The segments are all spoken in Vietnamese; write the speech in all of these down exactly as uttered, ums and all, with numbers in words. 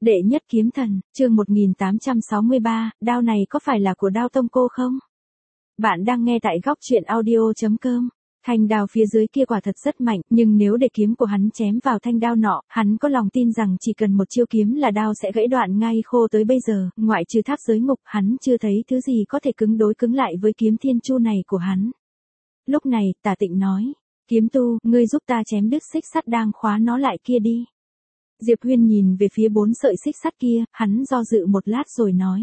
Đệ nhất kiếm thần, chương một nghìn tám trăm sáu mươi ba, đao này có phải là của Đao Tông cô không? Bạn đang nghe tại góc truyện audio chấm com. Thanh đao phía dưới kia quả thật rất mạnh, nhưng nếu để kiếm của hắn chém vào thanh đao nọ, hắn có lòng tin rằng chỉ cần một chiêu kiếm là đao sẽ gãy đoạn ngay. Khô tới bây giờ, ngoại trừ tháp giới ngục, hắn chưa thấy thứ gì có thể cứng đối cứng lại với kiếm thiên chu này của hắn. Lúc này, Tả Tịnh nói, kiếm tu, ngươi giúp ta chém đứt xích sắt đang khóa nó lại kia đi. Diệp Huyên nhìn về phía bốn sợi xích sắt kia, hắn do dự một lát rồi nói.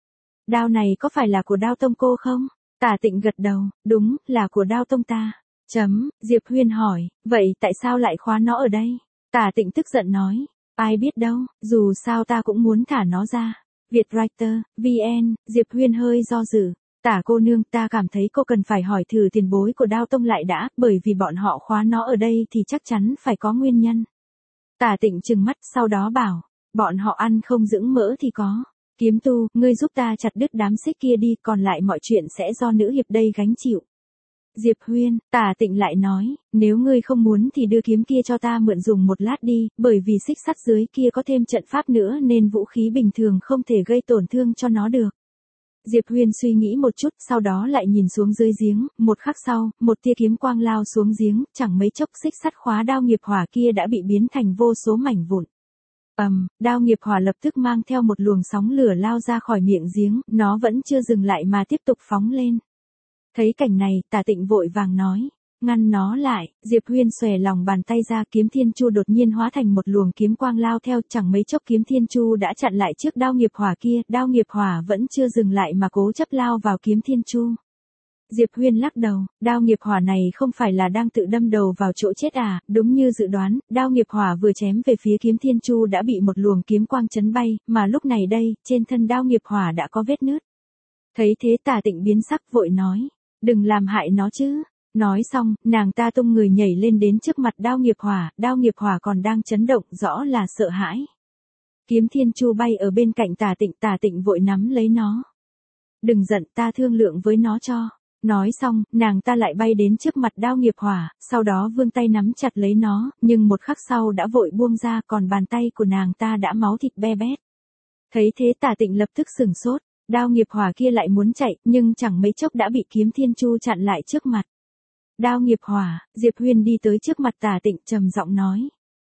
Đao này có phải là của Đao Tông cô không? Tả Tịnh gật đầu, đúng, là của Đao Tông ta. Chấm, Diệp Huyên hỏi, vậy tại sao lại khóa nó ở đây? Tả Tịnh tức giận nói, ai biết đâu, dù sao ta cũng muốn thả nó ra. Vietwriter, vê en, Diệp Huyên hơi do dự. Tả cô nương, ta cảm thấy cô cần phải hỏi thử tiền bối của Đao Tông lại đã, bởi vì bọn họ khóa nó ở đây thì chắc chắn phải có nguyên nhân. Tả Tịnh trừng mắt, sau đó bảo, bọn họ ăn không dưỡng mỡ thì có. Kiếm tu, ngươi giúp ta chặt đứt đám xích kia đi, còn lại mọi chuyện sẽ do nữ hiệp đây gánh chịu. Diệp Huyên, Tả Tịnh lại nói, nếu ngươi không muốn thì đưa kiếm kia cho ta mượn dùng một lát đi, bởi vì xích sắt dưới kia có thêm trận pháp nữa nên vũ khí bình thường không thể gây tổn thương cho nó được. Diệp Huyên suy nghĩ một chút, sau đó lại nhìn xuống dưới giếng, một khắc sau, một tia kiếm quang lao xuống giếng, chẳng mấy chốc xích sắt khóa đao nghiệp hỏa kia đã bị biến thành vô số mảnh vụn. Ầm, um, đao nghiệp hỏa lập tức mang theo một luồng sóng lửa lao ra khỏi miệng giếng, nó vẫn chưa dừng lại mà tiếp tục phóng lên. Thấy cảnh này, Tả Tịnh vội vàng nói, ngăn nó lại. Diệp Huyên xòe lòng bàn tay ra, kiếm thiên chu đột nhiên hóa thành một luồng kiếm quang lao theo, chẳng mấy chốc kiếm thiên chu đã chặn lại trước đao nghiệp hỏa kia, đao nghiệp hỏa vẫn chưa dừng lại mà cố chấp lao vào kiếm thiên chu. Diệp Huyên lắc đầu, đao nghiệp hỏa này không phải là đang tự đâm đầu vào chỗ chết à? Đúng như dự đoán, đao nghiệp hỏa vừa chém về phía kiếm thiên chu đã bị một luồng kiếm quang chấn bay, mà lúc này đây, trên thân đao nghiệp hỏa đã có vết nứt. Thấy thế Tả Tịnh biến sắc vội nói, đừng làm hại nó chứ. Nói xong, nàng ta tung người nhảy lên đến trước mặt đao nghiệp hỏa, đao nghiệp hỏa còn đang chấn động, rõ là sợ hãi. Kiếm thiên chu bay ở bên cạnh Tả Tịnh, Tả Tịnh vội nắm lấy nó. Đừng giận, ta thương lượng với nó cho. Nói xong, nàng ta lại bay đến trước mặt đao nghiệp hỏa, sau đó vươn tay nắm chặt lấy nó, nhưng một khắc sau đã vội buông ra, còn bàn tay của nàng ta đã máu thịt be bét. Thấy thế Tả Tịnh lập tức sửng sốt, đao nghiệp hỏa kia lại muốn chạy, nhưng chẳng mấy chốc đã bị kiếm thiên chu chặn lại trước mặt. Đao nghiệp hỏa, Diệp Huyên đi tới trước mặt Tả Tịnh trầm giọng nói.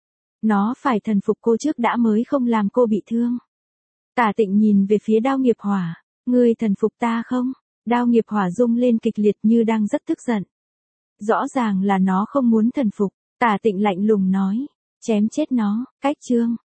Nó phải thần phục cô trước đã mới không làm cô bị thương. Tả Tịnh nhìn về phía đao nghiệp hỏa, ngươi thần phục ta không? Đao nghiệp hỏa rung lên kịch liệt như đang rất tức giận. Rõ ràng là nó không muốn thần phục, Tả Tịnh lạnh lùng nói, chém chết nó. Cách chương.